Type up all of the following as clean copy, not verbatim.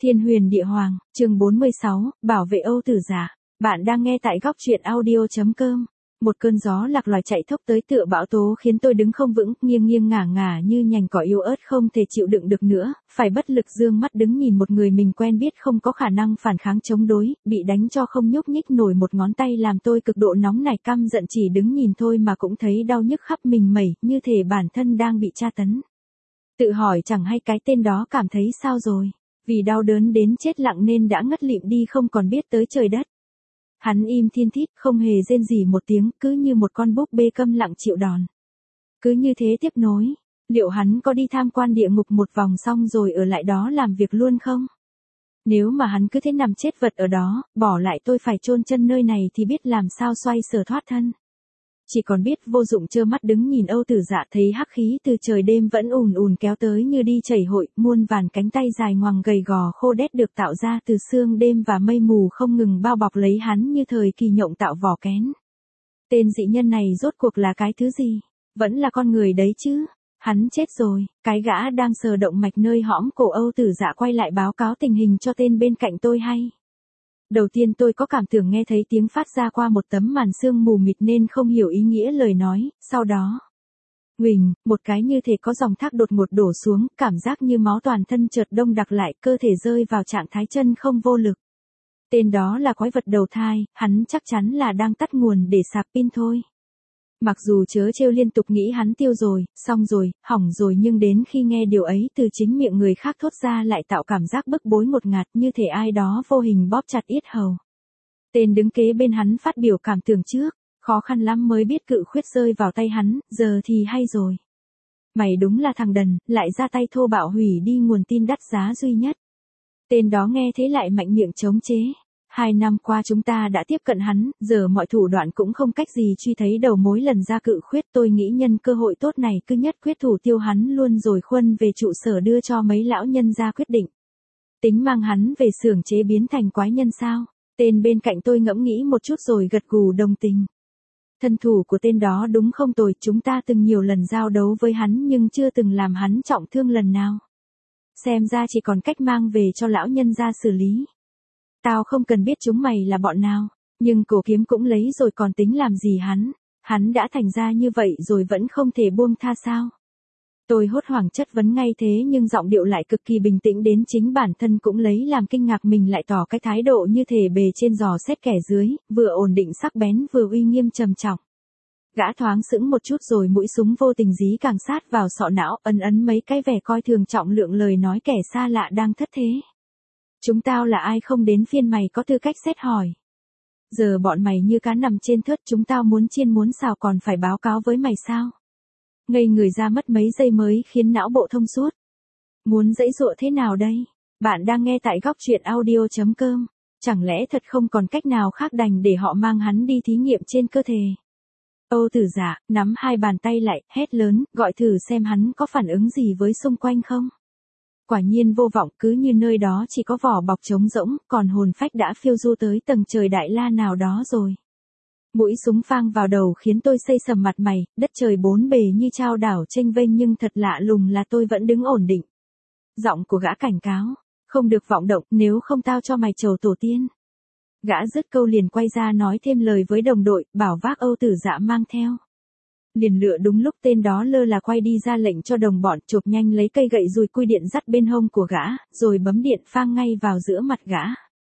Thiên huyền địa hoàng, chương 46, bảo vệ Âu Tử Dạ. Bạn đang nghe tại góc truyện audio.com. Một cơn gió lạc loài chạy thốc tới tựa bão tố khiến tôi đứng không vững, nghiêng nghiêng ngả ngả như nhành cỏ yếu ớt không thể chịu đựng được nữa, phải bất lực dương mắt đứng nhìn một người mình quen biết không có khả năng phản kháng chống đối, bị đánh cho không nhúc nhích nổi một ngón tay làm tôi cực độ nóng nảy căm giận chỉ đứng nhìn thôi mà cũng thấy đau nhức khắp mình mẩy, như thể bản thân đang bị tra tấn. Tự hỏi chẳng hay cái tên đó cảm thấy sao rồi. Vì đau đớn đến chết lặng nên đã ngất lịm đi không còn biết tới trời đất. Hắn im thiên thít không hề rên rỉ một tiếng, cứ như một con búp bê câm lặng chịu đòn. Cứ như thế tiếp nối, liệu hắn có đi tham quan địa ngục một vòng xong rồi ở lại đó làm việc luôn không? Nếu mà hắn cứ thế nằm chết vật ở đó, bỏ lại tôi phải chôn chân nơi này thì biết làm sao xoay sở thoát thân. Chỉ còn biết vô dụng trơ mắt đứng nhìn Âu Tử Dạ thấy hắc khí từ trời đêm vẫn ùn ùn kéo tới như đi chảy hội, muôn vàn cánh tay dài ngoằng gầy gò khô đét được tạo ra từ sương đêm và mây mù không ngừng bao bọc lấy hắn như thời kỳ nhộng tạo vỏ kén. Tên dị nhân này rốt cuộc là cái thứ gì? Vẫn là con người đấy chứ? Hắn chết rồi, cái gã đang sờ động mạch nơi hõm cổ Âu Tử Dạ quay lại báo cáo tình hình cho tên bên cạnh tôi hay. Đầu tiên tôi có cảm tưởng nghe thấy tiếng phát ra qua một tấm màn sương mù mịt nên không hiểu ý nghĩa lời nói, sau đó. Huỳnh, một cái như thể có dòng thác đột ngột đổ xuống, cảm giác như máu toàn thân chợt đông đặc lại, cơ thể rơi vào trạng thái chân không vô lực. Tên đó là quái vật đầu thai, hắn chắc chắn là đang tắt nguồn để sạc pin thôi. Mặc dù chớ trêu liên tục nghĩ hắn tiêu rồi, xong rồi, hỏng rồi nhưng đến khi nghe điều ấy từ chính miệng người khác thốt ra lại tạo cảm giác bức bối ngột ngạt như thể ai đó vô hình bóp chặt yết hầu. Tên đứng kế bên hắn phát biểu cảm tưởng trước, khó khăn lắm mới biết cự khuyết rơi vào tay hắn, giờ thì hay rồi. Mày đúng là thằng đần, lại ra tay thô bạo hủy đi nguồn tin đắt giá duy nhất. Tên đó nghe thế lại mạnh miệng chống chế. 2 năm qua chúng ta đã tiếp cận hắn, giờ mọi thủ đoạn cũng không cách gì truy thấy đầu mối lần ra cự khuyết. Tôi nghĩ nhân cơ hội tốt này cứ nhất quyết thủ tiêu hắn luôn rồi khuân về trụ sở đưa cho mấy lão nhân ra quyết định. Tính mang hắn về xưởng chế biến thành quái nhân sao? Tên bên cạnh tôi ngẫm nghĩ một chút rồi gật gù đồng tình. Thân thủ của tên đó đúng không tồi, chúng ta từng nhiều lần giao đấu với hắn nhưng chưa từng làm hắn trọng thương lần nào. Xem ra chỉ còn cách mang về cho lão nhân ra xử lý. Tao không cần biết chúng mày là bọn nào, nhưng cổ kiếm cũng lấy rồi còn tính làm gì hắn đã thành ra như vậy rồi vẫn không thể buông tha sao. Tôi hốt hoảng chất vấn ngay thế nhưng giọng điệu lại cực kỳ bình tĩnh đến chính bản thân cũng lấy làm kinh ngạc, mình lại tỏ cái thái độ như thể bề trên dò xét kẻ dưới, vừa ổn định sắc bén vừa uy nghiêm trầm trọng. Gã thoáng sững một chút rồi mũi súng vô tình dí càng sát vào sọ não, ấn mấy cái vẻ coi thường trọng lượng lời nói kẻ xa lạ đang thất thế. Chúng tao là ai không đến phiên mày có tư cách xét hỏi. Giờ bọn mày như cá nằm trên thớt, chúng tao muốn chiên muốn xào còn phải báo cáo với mày sao? Ngây người ra mất mấy giây mới khiến não bộ thông suốt. Muốn giãy giụa thế nào đây? Bạn đang nghe tại góc truyện audio.com. Chẳng lẽ thật không còn cách nào khác đành để họ mang hắn đi thí nghiệm trên cơ thể? Âu Tử Dạ nắm 2 bàn tay lại, hét lớn, gọi thử xem hắn có phản ứng gì với xung quanh không? Quả nhiên vô vọng, cứ như nơi đó chỉ có vỏ bọc trống rỗng, còn hồn phách đã phiêu du tới tầng trời đại la nào đó rồi. Mũi súng phang vào đầu khiến tôi xây sầm mặt mày, đất trời bốn bề như chao đảo chênh vênh nhưng thật lạ lùng là tôi vẫn đứng ổn định. Giọng của gã cảnh cáo, không được vọng động, nếu không tao cho mày trầu tổ tiên. Gã dứt câu liền quay ra nói thêm lời với đồng đội, bảo vác Âu Tử Dạ mang theo. Liền lựa đúng lúc tên đó lơ là quay đi ra lệnh cho đồng bọn chộp nhanh lấy cây gậy dùi cui điện dắt bên hông của gã, rồi bấm điện phang ngay vào giữa mặt gã.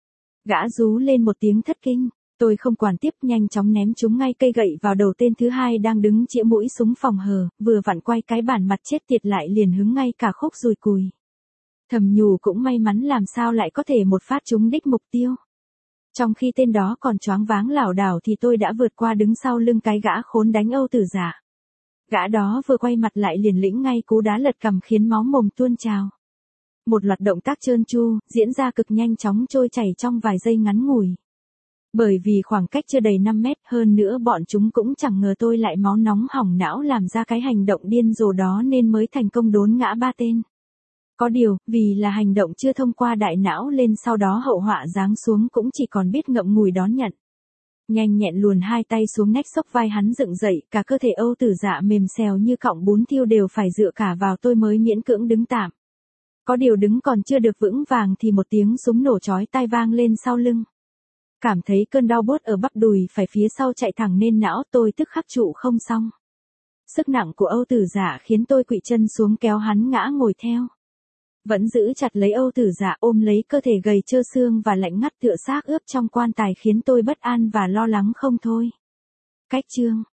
Gã rú lên một tiếng thất kinh, tôi không quản tiếp nhanh chóng ném chúng ngay cây gậy vào đầu tên thứ hai đang đứng chĩa mũi súng phòng hờ, vừa vặn quay cái bản mặt chết tiệt lại liền hứng ngay cả khúc dùi cùi. Thầm nhủ cũng may mắn làm sao lại có thể một phát trúng đích mục tiêu. Trong khi tên đó còn choáng váng lảo đảo thì tôi đã vượt qua đứng sau lưng cái gã khốn đánh Âu Tử Dạ. Gã đó vừa quay mặt lại liền lĩnh ngay cú đá lật cằm khiến máu mồm tuôn trào. Một loạt động tác trơn tru, diễn ra cực nhanh chóng trôi chảy trong vài giây ngắn ngủi. Bởi vì khoảng cách chưa đầy 5 mét, hơn nữa bọn chúng cũng chẳng ngờ tôi lại máu nóng hỏng não làm ra cái hành động điên rồ đó nên mới thành công đốn ngã 3 tên. Có điều, vì là hành động chưa thông qua đại não lên sau đó hậu họa giáng xuống cũng chỉ còn biết ngậm ngùi đón nhận. Nhanh nhẹn luồn 2 tay xuống nách xốc vai hắn dựng dậy, cả cơ thể Âu Tử Dạ mềm xèo như cọng bún thiêu đều phải dựa cả vào tôi mới miễn cưỡng đứng tạm. Có điều đứng còn chưa được vững vàng thì một tiếng súng nổ chói tai vang lên sau lưng. Cảm thấy cơn đau buốt ở bắp đùi phải phía sau chạy thẳng lên não, tôi tức khắc trụ không xong. Sức nặng của Âu Tử Dạ khiến tôi quỵ chân xuống kéo hắn ngã ngồi theo. Vẫn giữ chặt lấy Âu Tử Dạ, ôm lấy cơ thể gầy trơ xương và lạnh ngắt tựa xác ướp trong quan tài khiến tôi bất an và lo lắng không thôi. Cách chương